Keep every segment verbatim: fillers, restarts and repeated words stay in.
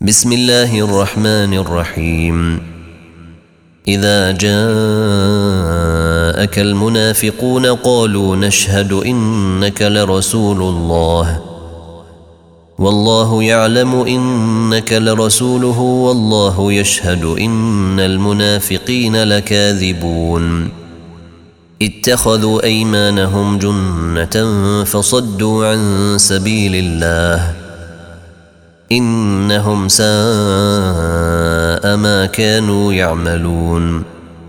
بسم الله الرحمن الرحيم. إذا جاءك المنافقون قالوا نشهد إنك لرسول الله والله يعلم إنك لرسوله والله يشهد إن المنافقين لكاذبون. اتخذوا أيمانهم جنة فصدوا عن سبيل الله إنهم ساء ما كانوا يعملون.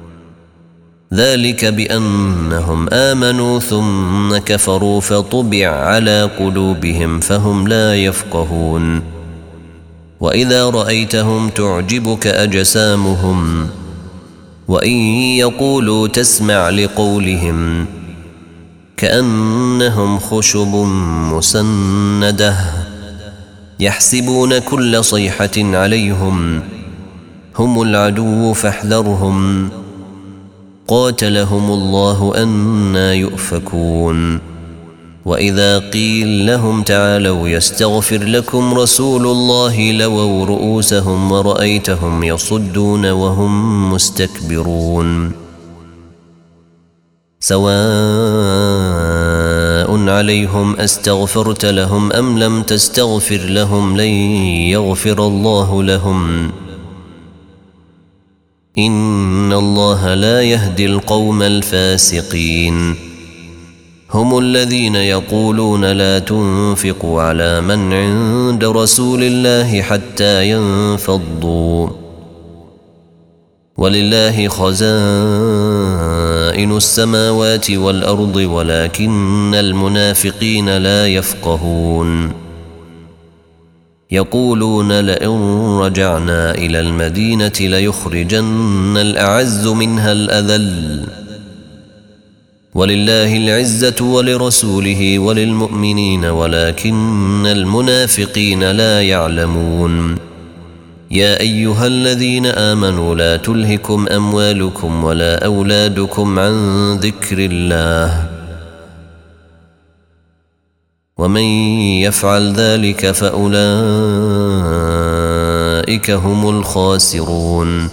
ذلك بأنهم آمنوا ثم كفروا فطبع على قلوبهم فهم لا يفقهون. وإذا رأيتهم تعجبك أجسامهم وإن يقولوا تسمع لقولهم كأنهم خشب مسندة يحسبون كل صيحة عليهم هم العدو فاحذرهم قاتلهم الله أنى يؤفكون. وإذا قيل لهم تعالوا يستغفر لكم رسول الله لووا رؤوسهم ورأيتهم يصدون وهم مستكبرون. سواء عليهم أستغفرت لهم أم لم تستغفر لهم لن يغفر الله لهم إن الله لا يهدي القوم الفاسقين. هم الذين يقولون لا تنفقوا على من عند رسول الله حتى ينفضوا ولله خزائن السماوات والأرض ولكن المنافقين لا يفقهون. يقولون لئن رجعنا إلى المدينة ليخرجن الأعز منها الأذل ولله العزة ولرسوله وللمؤمنين ولكن المنافقين لا يعلمون. يا أيها الذين آمنوا لا تلهكم أموالكم ولا أولادكم عن ذكر الله ومن يفعل ذلك فأولئك هم الخاسرون.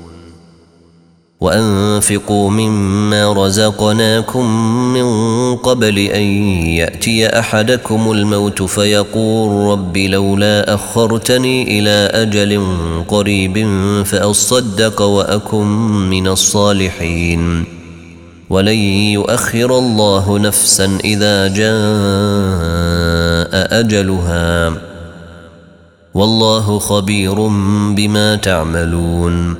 وأنفقوا مما رزقناكم من قبل أن يأتي أحدكم الموت فيقول رب لولا أخرتني إلى أجل قريب فأصدق وأكن من الصالحين ولن يؤخر الله نفسا إذا جاء أجلها والله خبير بما تعملون.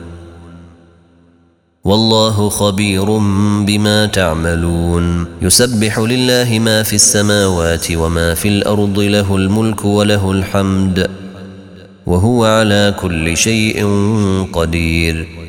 والله خبير بما تعملون. يسبح لله ما في السماوات وما في الأرض له الملك وله الحمد وهو على كل شيء قدير.